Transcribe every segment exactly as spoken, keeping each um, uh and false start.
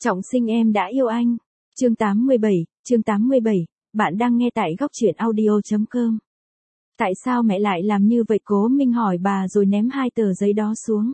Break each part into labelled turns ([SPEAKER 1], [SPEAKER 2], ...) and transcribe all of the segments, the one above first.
[SPEAKER 1] Trọng sinh em đã yêu anh. Chương tám mươi bảy, chương tám mươi bảy, bạn đang nghe tại góc truyện audio chấm com. Tại sao mẹ lại làm như vậy? Cố Minh hỏi bà rồi ném hai tờ giấy đó xuống.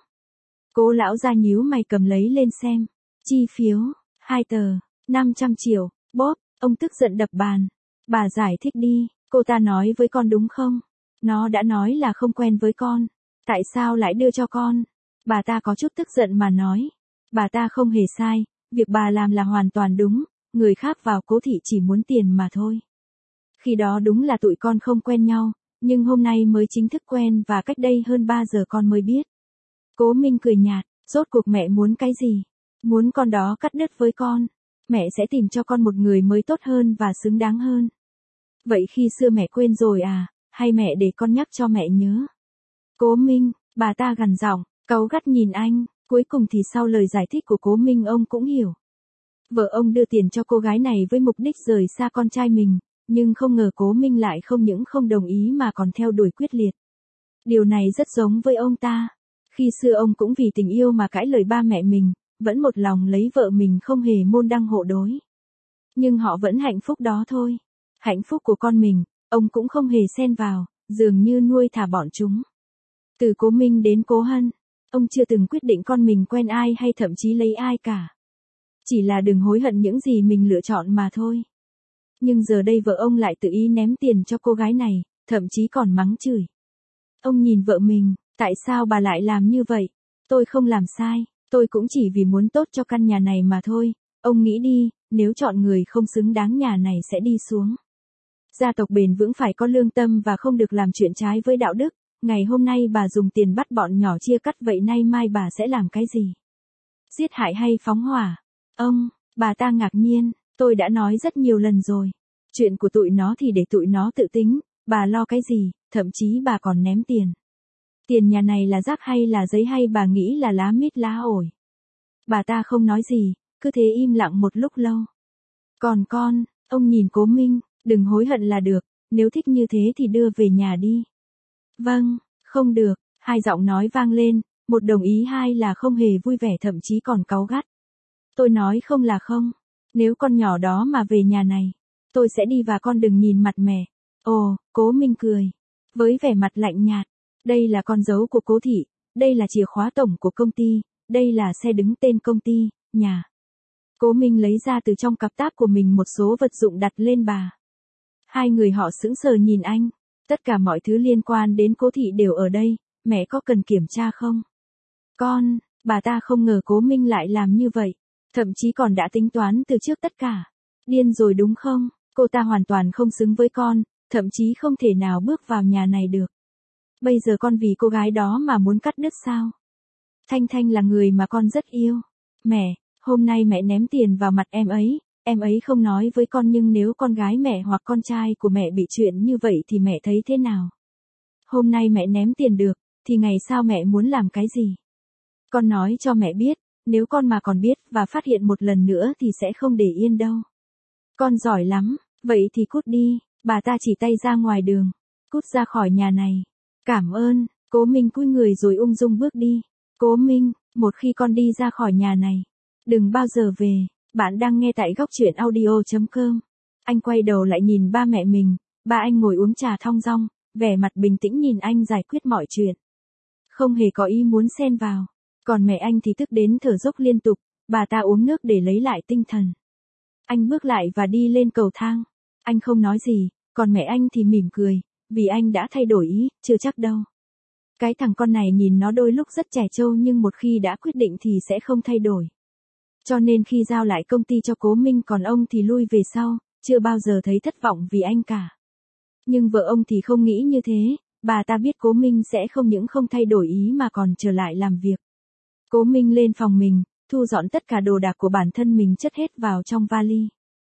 [SPEAKER 1] Cố lão gia nhíu mày cầm lấy lên xem. Chi phiếu, hai tờ, năm trăm triệu, bóp, ông tức giận đập bàn. Bà giải thích đi, cô ta nói với con đúng không? Nó đã nói là không quen với con. Tại sao lại đưa cho con? Bà ta có chút tức giận mà nói. Bà ta không hề sai, việc bà làm là hoàn toàn đúng, người khác vào Cố thị chỉ muốn tiền mà thôi. Khi đó đúng là tụi con không quen nhau, nhưng hôm nay mới chính thức quen và cách đây hơn ba giờ con mới biết. Cố Minh cười nhạt, rốt cuộc mẹ muốn cái gì? Muốn con đó cắt đứt với con. Mẹ sẽ tìm cho con một người mới tốt hơn và xứng đáng hơn. Vậy khi xưa mẹ quên rồi à, hay mẹ để con nhắc cho mẹ nhớ? Cố Minh, bà ta gằn giọng, cáu gắt nhìn anh, cuối cùng thì sau lời giải thích của Cố Minh ông cũng hiểu. Vợ ông đưa tiền cho cô gái này với mục đích rời xa con trai mình, nhưng không ngờ Cố Minh lại không những không đồng ý mà còn theo đuổi quyết liệt. Điều này rất giống với ông ta. Khi xưa ông cũng vì tình yêu mà cãi lời ba mẹ mình, vẫn một lòng lấy vợ mình không hề môn đăng hộ đối. Nhưng họ vẫn hạnh phúc đó thôi. Hạnh phúc của con mình, ông cũng không hề xen vào, dường như nuôi thả bọn chúng. Từ Cố Minh đến Cố Hân, ông chưa từng quyết định con mình quen ai hay thậm chí lấy ai cả. Chỉ là đừng hối hận những gì mình lựa chọn mà thôi. Nhưng giờ đây vợ ông lại tự ý ném tiền cho cô gái này, thậm chí còn mắng chửi. Ông nhìn vợ mình, tại sao bà lại làm như vậy? Tôi không làm sai, tôi cũng chỉ vì muốn tốt cho căn nhà này mà thôi. Ông nghĩ đi, nếu chọn người không xứng đáng nhà này sẽ đi xuống. Gia tộc bền vững phải có lương tâm và không được làm chuyện trái với đạo đức. Ngày hôm nay bà dùng tiền bắt bọn nhỏ chia cắt, vậy nay mai bà sẽ làm cái gì? Giết hại hay phóng hỏa? Ông, bà ta ngạc nhiên, tôi đã nói rất nhiều lần rồi. Chuyện của tụi nó thì để tụi nó tự tính, bà lo cái gì, thậm chí bà còn ném tiền. Tiền nhà này là rác hay là giấy hay bà nghĩ là lá mít lá ổi? Bà ta không nói gì, cứ thế im lặng một lúc lâu. Còn con, ông nhìn Cố Minh, đừng hối hận là được, nếu thích như thế thì đưa về nhà đi. Vâng, không được, hai giọng nói vang lên, một đồng ý hai là không hề vui vẻ thậm chí còn cáu gắt. Tôi nói không là không, nếu con nhỏ đó mà về nhà này, tôi sẽ đi và con đừng nhìn mặt mẹ. Ồ, Cố Minh cười, với vẻ mặt lạnh nhạt, đây là con dấu của Cố thị, đây là chìa khóa tổng của công ty, đây là xe đứng tên công ty, nhà. Cố Minh lấy ra từ trong cặp táp của mình một số vật dụng đặt lên bà. Hai người họ sững sờ nhìn anh. Tất cả mọi thứ liên quan đến Cố thị đều ở đây, mẹ có cần kiểm tra không? Con, bà ta không ngờ Cố Minh lại làm như vậy, thậm chí còn đã tính toán từ trước tất cả. Điên rồi đúng không? Cô ta hoàn toàn không xứng với con, thậm chí không thể nào bước vào nhà này được. Bây giờ con vì cô gái đó mà muốn cắt đứt sao? Thanh Thanh là người mà con rất yêu. Mẹ, hôm nay mẹ ném tiền vào mặt em ấy. Em ấy không nói với con, nhưng nếu con gái mẹ hoặc con trai của mẹ bị chuyện như vậy thì mẹ thấy thế nào? Hôm nay mẹ ném tiền được, thì ngày sau mẹ muốn làm cái gì? Con nói cho mẹ biết, nếu con mà còn biết và phát hiện một lần nữa thì sẽ không để yên đâu. Con giỏi lắm, vậy thì cút đi, bà ta chỉ tay ra ngoài đường, cút ra khỏi nhà này. Cảm ơn, Cố Minh cúi người rồi ung dung bước đi. Cố Minh, một khi con đi ra khỏi nhà này, đừng bao giờ về. Bạn đang nghe tại góc truyện audio chấm com. Anh quay đầu lại nhìn ba mẹ mình, ba anh ngồi uống trà thong dong, vẻ mặt bình tĩnh nhìn anh giải quyết mọi chuyện. Không hề có ý muốn xen vào. Còn mẹ anh thì tức đến thở dốc liên tục, bà ta uống nước để lấy lại tinh thần. Anh bước lại và đi lên cầu thang. Anh không nói gì, còn mẹ anh thì mỉm cười, vì anh đã thay đổi ý, chưa chắc đâu. Cái thằng con này nhìn nó đôi lúc rất trẻ trâu nhưng một khi đã quyết định thì sẽ không thay đổi. Cho nên khi giao lại công ty cho Cố Minh còn ông thì lui về sau, chưa bao giờ thấy thất vọng vì anh cả. Nhưng vợ ông thì không nghĩ như thế, bà ta biết Cố Minh sẽ không những không thay đổi ý mà còn trở lại làm việc. Cố Minh lên phòng mình, thu dọn tất cả đồ đạc của bản thân mình chất hết vào trong vali.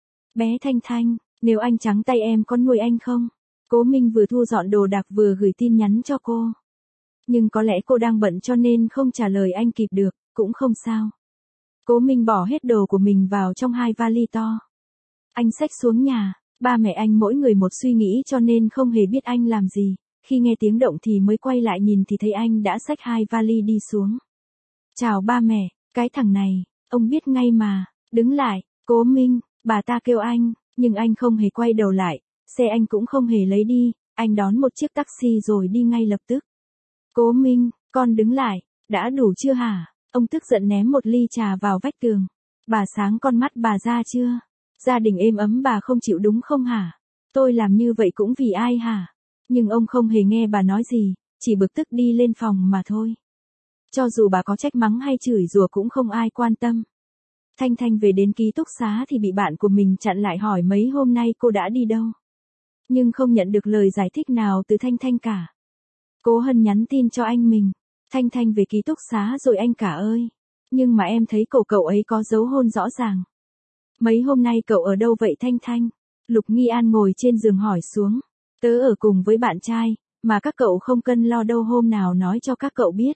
[SPEAKER 1] Bé Thanh Thanh, nếu anh trắng tay em có nuôi anh không? Cố Minh vừa thu dọn đồ đạc vừa gửi tin nhắn cho cô. Nhưng có lẽ cô đang bận cho nên không trả lời anh kịp được, cũng không sao. Cố Minh bỏ hết đồ của mình vào trong hai vali to. Anh xách xuống nhà, ba mẹ anh mỗi người một suy nghĩ cho nên không hề biết anh làm gì. Khi nghe tiếng động thì mới quay lại nhìn thì thấy anh đã xách hai vali đi xuống. Chào ba mẹ, cái thằng này, ông biết ngay mà, Đứng lại, Cố Minh, bà ta kêu anh, nhưng anh không hề quay đầu lại, xe anh cũng không hề lấy đi, anh đón một chiếc taxi rồi đi ngay lập tức. Cố Minh, con đứng lại, đã đủ chưa hả? Ông tức giận ném một ly trà vào vách tường. Bà sáng con mắt bà ra chưa? Gia đình êm ấm bà không chịu đúng không hả? Tôi làm như vậy cũng vì ai hả? Nhưng ông không hề nghe bà nói gì, chỉ bực tức đi lên phòng mà thôi. Cho dù bà có trách mắng hay chửi rủa cũng không ai quan tâm. Thanh Thanh về đến ký túc xá thì bị bạn của mình chặn lại hỏi mấy hôm nay cô đã đi đâu. Nhưng không nhận được lời giải thích nào từ Thanh Thanh cả. Cố Hân nhắn tin cho anh mình. Thanh Thanh về ký túc xá rồi anh cả ơi. Nhưng mà em thấy cậu cậu ấy có dấu hôn rõ ràng. Mấy hôm nay cậu ở đâu vậy Thanh Thanh? Lục Nghi An ngồi trên giường hỏi xuống. Tớ ở cùng với bạn trai, mà các cậu không cần lo đâu hôm nào nói cho các cậu biết.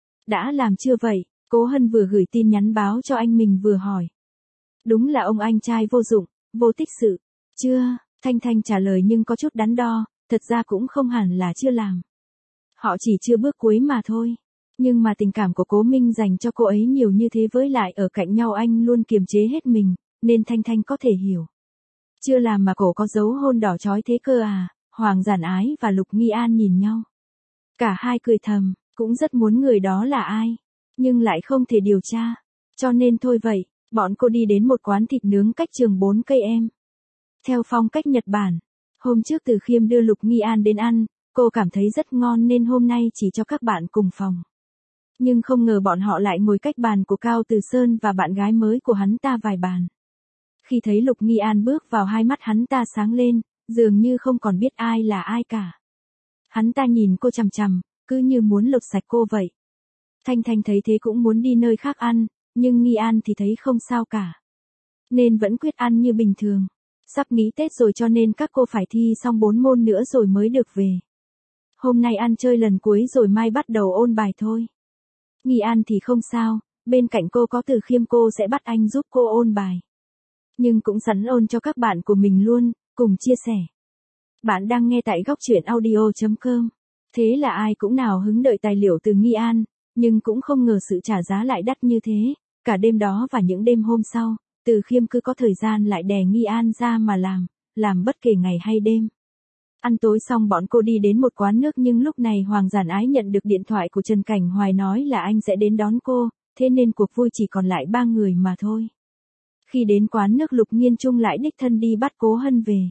[SPEAKER 1] Đã làm chưa vậy? Cố Hân vừa gửi tin nhắn báo cho anh mình vừa hỏi. Đúng là ông anh trai vô dụng, vô tích sự. Chưa, Thanh Thanh trả lời nhưng có chút đắn đo, thật ra cũng không hẳn là chưa làm. Họ chỉ chưa bước cuối mà thôi. Nhưng mà tình cảm của Cố Minh dành cho cô ấy nhiều như thế với lại ở cạnh nhau anh luôn kiềm chế hết mình, nên Thanh Thanh có thể hiểu. Chưa làm mà cổ có dấu hôn đỏ chói thế cơ à? Hoàng Giản Ái và Lục Nghi An nhìn nhau. Cả hai cười thầm, cũng rất muốn người đó là ai, nhưng lại không thể điều tra. Cho nên thôi vậy, bọn cô đi đến một quán thịt nướng cách trường bốn cây em. Theo phong cách Nhật Bản, hôm trước Từ Khiêm đưa Lục Nghi An đến ăn, cô cảm thấy rất ngon nên hôm nay chỉ cho các bạn cùng phòng. Nhưng không ngờ bọn họ lại ngồi cách bàn của Cao Từ Sơn và bạn gái mới của hắn ta vài bàn. Khi thấy Lục Nghi An bước vào hai mắt hắn ta sáng lên, dường như không còn biết ai là ai cả. Hắn ta nhìn cô chằm chằm, cứ như muốn lột sạch cô vậy. Thanh Thanh thấy thế cũng muốn đi nơi khác ăn, nhưng Nghi An thì thấy không sao cả. Nên vẫn quyết ăn như bình thường. Sắp nghỉ Tết rồi cho nên các cô phải thi xong bốn môn nữa rồi mới được về. Hôm nay ăn chơi lần cuối rồi mai bắt đầu ôn bài thôi. Nghi An thì không sao, bên cạnh cô có Từ Khiêm cô sẽ bắt anh giúp cô ôn bài. Nhưng cũng sẵn ôn cho các bạn của mình luôn, cùng chia sẻ. Bạn đang nghe tại góc truyện audio chấm com. Thế là ai cũng nào hứng đợi tài liệu từ Nghi An, nhưng cũng không ngờ sự trả giá lại đắt như thế. Cả đêm đó và những đêm hôm sau, Từ Khiêm cứ có thời gian lại đè Nghi An ra mà làm, làm bất kể ngày hay đêm. Ăn tối xong bọn cô đi đến một quán nước nhưng lúc này Hoàng Giản Ái nhận được điện thoại của Trần Cảnh Hoài nói là anh sẽ đến đón cô, thế nên cuộc vui chỉ còn lại ba người mà thôi. Khi đến quán nước Lục Nghiên Trung lại đích thân đi bắt Cố Hân về.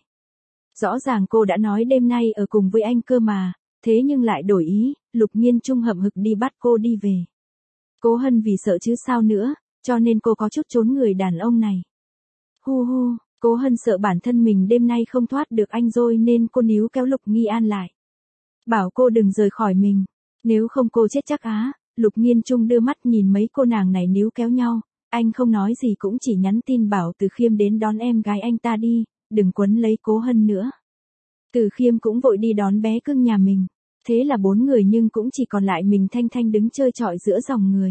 [SPEAKER 1] Rõ ràng cô đã nói đêm nay ở cùng với anh cơ mà, thế nhưng lại đổi ý, Lục Nghiên Trung hậm hực đi bắt cô đi về. Cố Hân vì sợ chứ sao nữa, cho nên cô có chút trốn người đàn ông này. Hu hu, Cố Hân sợ bản thân mình đêm nay không thoát được anh rồi nên cô níu kéo Lục Nghi An lại. Bảo cô đừng rời khỏi mình, nếu không cô chết chắc á. Lục Nghiên Trung đưa mắt nhìn mấy cô nàng này níu kéo nhau, anh không nói gì cũng chỉ nhắn tin bảo Từ Khiêm đến đón em gái anh ta đi, đừng quấn lấy Cố Hân nữa. Từ Khiêm cũng vội đi đón bé cưng nhà mình, thế là bốn người nhưng cũng chỉ còn lại mình Thanh Thanh đứng chơi chọi giữa dòng người.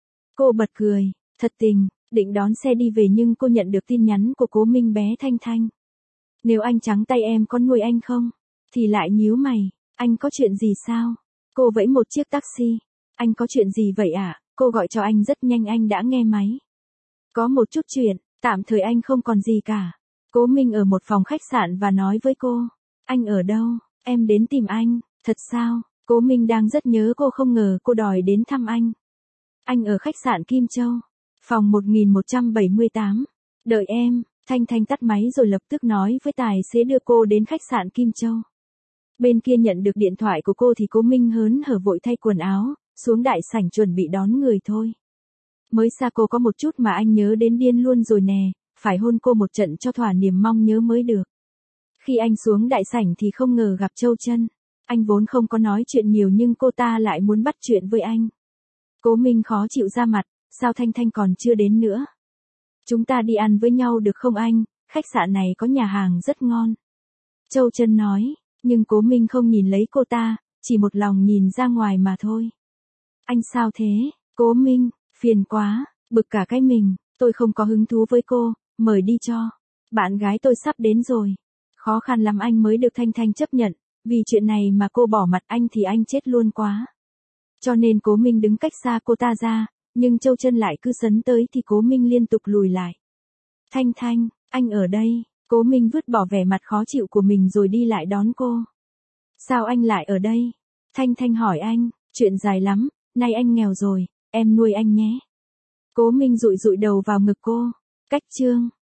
[SPEAKER 1] Cô bật cười, thật tình, định đón xe đi về nhưng cô nhận được tin nhắn của Cố Minh bé Thanh Thanh. Nếu anh trắng tay em có nuôi anh không? Thì lại nhíu mày, anh có chuyện gì sao? Cô vẫy một chiếc taxi, anh có chuyện gì vậy ạ? À? Cô gọi cho anh rất nhanh anh đã nghe máy. Có một chút chuyện, tạm thời anh không còn gì cả. Cố Minh ở một phòng khách sạn và nói với cô, anh ở đâu? Em đến tìm anh, thật sao? Cố Minh đang rất nhớ cô không ngờ cô đòi đến thăm anh. Anh ở khách sạn Kim Châu, phòng một nghìn một trăm bảy mươi tám. Đợi em, Thanh Thanh tắt máy rồi lập tức nói với tài xế đưa cô đến khách sạn Kim Châu. Bên kia nhận được điện thoại của cô thì Cố Minh hớn hở vội thay quần áo, xuống đại sảnh chuẩn bị đón người thôi. Mới xa cô có một chút mà anh nhớ đến điên luôn rồi nè, phải hôn cô một trận cho thỏa niềm mong nhớ mới được. Khi anh xuống đại sảnh thì không ngờ gặp Châu Chân. Anh vốn không có nói chuyện nhiều nhưng cô ta lại muốn bắt chuyện với anh. Cố Minh khó chịu ra mặt, sao Thanh Thanh còn chưa đến nữa? Chúng ta đi ăn với nhau được không anh, khách sạn này có nhà hàng rất ngon. Châu Chân nói, nhưng Cố Minh không nhìn lấy cô ta, chỉ một lòng nhìn ra ngoài mà thôi. Anh sao thế, Cố Minh, phiền quá, bực cả cái mình, tôi không có hứng thú với cô, mời đi cho. Bạn gái tôi sắp đến rồi. Khó khăn lắm anh mới được Thanh Thanh chấp nhận, vì chuyện này mà cô bỏ mặt anh thì anh chết luôn quá. Cho nên Cố Minh đứng cách xa cô ta ra, nhưng Châu Chân lại cứ sấn tới thì Cố Minh liên tục lùi lại. Thanh Thanh, anh ở đây. Cố Minh vứt bỏ vẻ mặt khó chịu của mình rồi đi lại đón cô. Sao anh lại ở đây? Thanh Thanh hỏi anh, chuyện dài lắm, nay anh nghèo rồi, em nuôi anh nhé. Cố Minh dụi dụi đầu vào ngực cô. Cách chương.